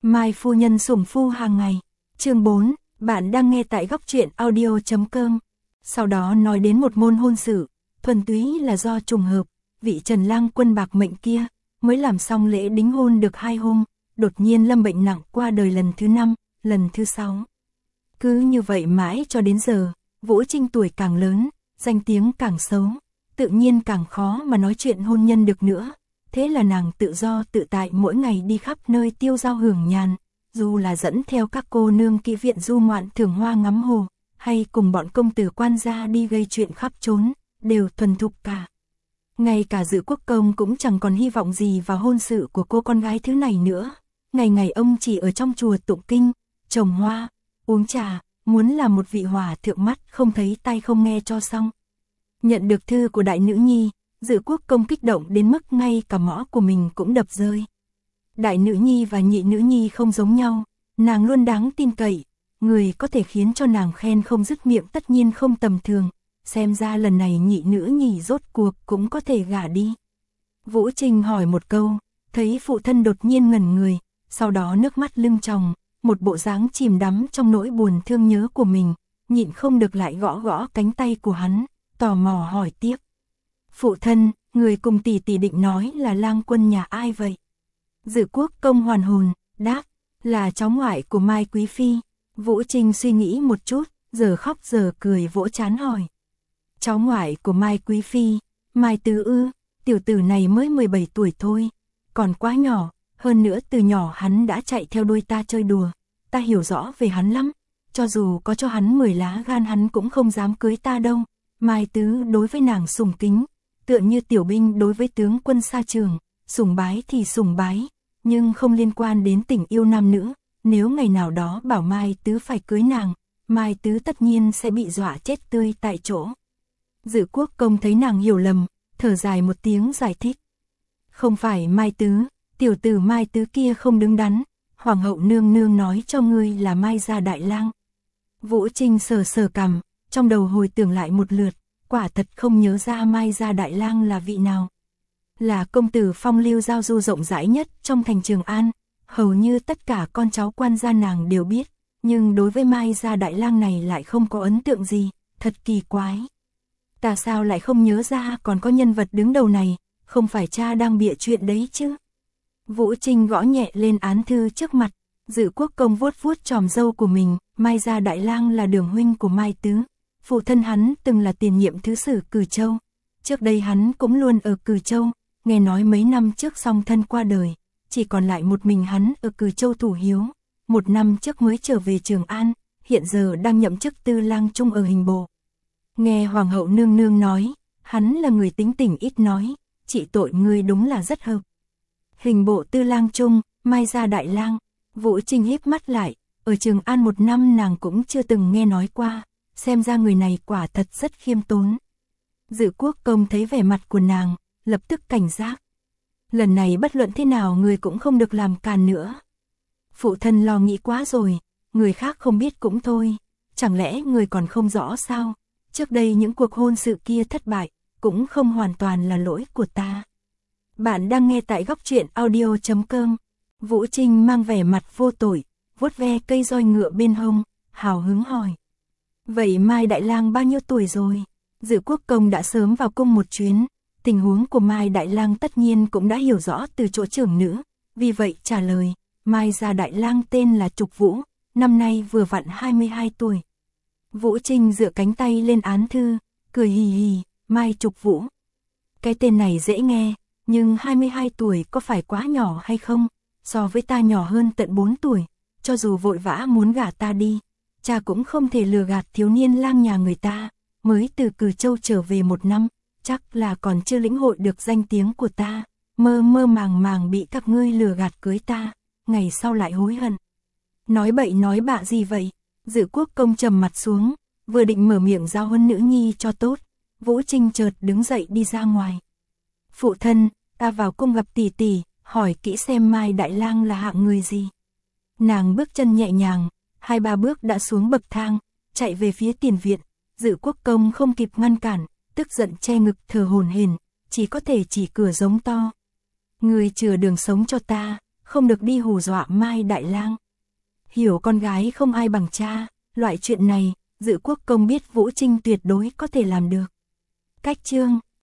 Mai phu nhân sủng phu hàng ngày. Chương 4, bạn đang nghe tại góc truyện audio.com. Sau đó nói đến một môn hôn sự, thuần túy là do trùng hợp, vị Trần Lang Quân bạc mệnh kia mới làm xong lễ đính hôn được 2 hôm, đột nhiên lâm bệnh nặng qua đời lần thứ 5, lần thứ 6. Cứ như vậy mãi cho đến giờ, Vũ Trinh tuổi càng lớn, danh tiếng càng xấu, tự nhiên càng khó mà nói chuyện hôn nhân được nữa. Thế là nàng tự do tự tại mỗi ngày đi khắp nơi tiêu dao hưởng nhàn, dù là dẫn theo các cô nương kỹ viện du ngoạn thưởng hoa ngắm hồ, hay cùng bọn công tử quan gia đi gây chuyện khắp trốn, đều thuần thục cả. Ngay cả Dự Quốc Công cũng chẳng còn hy vọng gì vào hôn sự của cô con gái thứ này nữa. Ngày ngày ông chỉ ở trong chùa tụng kinh, trồng hoa, uống trà, muốn làm một vị hòa thượng mắt không thấy tai không nghe cho xong. Nhận được thư của đại nữ nhi, Dự Quốc Công kích động đến mức ngay cả mõ của mình cũng đập rơi. Đại nữ nhi và nhị nữ nhi không giống nhau, nàng luôn đáng tin cậy, người có thể khiến cho nàng khen không dứt miệng tất nhiên không tầm thường, xem ra lần này nhị nữ nhi rốt cuộc cũng có thể gả đi. Vũ Trinh hỏi một câu, thấy phụ thân đột nhiên ngẩn người, sau đó nước mắt lưng tròng, một bộ dáng chìm đắm trong nỗi buồn thương nhớ của mình, nhịn không được lại gõ gõ cánh tay của hắn, tò mò hỏi tiếp. Phụ thân, người cùng tỷ tỷ định nói là Lang Quân nhà ai vậy? Dự Quốc Công hoàn hồn, đáp, là cháu ngoại của Mai Quý Phi. Vũ Trinh suy nghĩ một chút, giờ khóc giờ cười vỗ trán hỏi. Cháu ngoại của Mai Quý Phi, Mai Tứ ư, tiểu tử này mới 17 tuổi thôi, còn quá nhỏ, hơn nữa từ nhỏ hắn đã chạy theo đuôi ta chơi đùa, ta hiểu rõ về hắn lắm, cho dù có cho hắn 10 lá gan hắn cũng không dám cưới ta đâu. Mai Tứ đối với nàng sùng kính, tựa như tiểu binh đối với tướng quân xa trường, sùng bái thì sùng bái, nhưng không liên quan đến tình yêu nam nữ. Nếu ngày nào đó bảo Mai Tứ phải cưới nàng, Mai Tứ tất nhiên sẽ bị dọa chết tươi tại chỗ. Dự Quốc Công thấy nàng hiểu lầm, thở dài một tiếng giải thích. Không phải Mai Tứ, tiểu tử Mai Tứ kia không đứng đắn, Hoàng hậu nương nương nói cho ngươi là Mai gia đại lang. Vũ Trinh sờ sờ cằm, trong đầu hồi tưởng lại một lượt, quả thật không nhớ ra Mai gia đại lang là vị nào. Là công tử phong lưu giao du rộng rãi nhất trong thành Trường An, hầu như tất cả con cháu quan gia nàng đều biết, nhưng đối với Mai gia đại lang này lại không có ấn tượng gì, thật kỳ quái. Ta sao lại không nhớ ra còn có nhân vật đứng đầu này, không phải cha đang bịa chuyện đấy chứ? Vũ Trinh gõ nhẹ lên án thư trước mặt, Dự Quốc Công vuốt vuốt chòm râu của mình, Mai gia đại lang là đường huynh của Mai Tứ, phụ thân hắn từng là tiền nhiệm thứ sử Cử Châu, trước đây hắn cũng luôn ở Cử Châu, nghe nói mấy năm trước song thân qua đời, chỉ còn lại một mình hắn ở Cử Châu thủ hiếu, 1 năm trước mới trở về Trường An, hiện giờ đang nhậm chức tư lang trung ở hình bộ. Nghe Hoàng hậu nương nương nói, hắn là người tính tình ít nói, trị tội ngươi đúng là rất hợp. Hình bộ tư lang trung, Mai gia đại lang. Vũ Trinh híp mắt lại, ở Trường An 1 năm nàng cũng chưa từng nghe nói qua, xem ra người này quả thật rất khiêm tốn. Dự Quốc Công thấy vẻ mặt của nàng, lập tức cảnh giác. Lần này bất luận thế nào người cũng không được làm càn nữa. Phụ thân lo nghĩ quá rồi, người khác không biết cũng thôi, chẳng lẽ người còn không rõ sao? Trước đây những cuộc hôn sự kia thất bại, cũng không hoàn toàn là lỗi của ta. Bạn đang nghe tại góc truyện audio.com. Vũ Trinh mang vẻ mặt vô tội, vuốt ve cây roi ngựa bên hông, hào hứng hỏi. Vậy Mai đại lang bao nhiêu tuổi rồi? Dự Quốc Công đã sớm vào cung một chuyến, tình huống của Mai đại lang tất nhiên cũng đã hiểu rõ từ chỗ trưởng nữ, vì vậy trả lời, Mai gia đại lang tên là Trục Vũ, năm nay vừa vặn 22 tuổi. Vũ Trinh dựa cánh tay lên án thư, cười hì hì, Mai Trục Vũ. Cái tên này dễ nghe, nhưng 22 tuổi có phải quá nhỏ hay không? So với ta nhỏ hơn tận 4 tuổi, cho dù vội vã muốn gả ta đi, cha cũng không thể lừa gạt thiếu niên lang nhà người ta, mới từ Cử Châu trở về 1 năm, chắc là còn chưa lĩnh hội được danh tiếng của ta, mơ mơ màng màng bị các ngươi lừa gạt cưới ta, ngày sau lại hối hận. Nói bậy nói bạ gì vậy? Dự Quốc Công trầm mặt xuống, vừa định mở miệng giao huấn nữ nhi cho tốt, Vũ Trinh chợt đứng dậy đi ra ngoài. Phụ thân, ta vào cung gặp tỷ tỷ, hỏi kỹ xem Mai đại lang là hạng người gì. Nàng bước chân nhẹ nhàng, 2-3 bước đã xuống bậc thang, chạy về phía tiền viện. Dự Quốc Công không kịp ngăn cản, tức giận che ngực thở hổn hển, chỉ có thể chỉ cửa giống to. Người chừa đường sống cho ta, không được đi hù dọa Mai Đại Lang. Hiểu con gái không ai bằng cha, loại chuyện này, Dự Quốc công biết Vũ Trinh tuyệt đối có thể làm được. Cách chương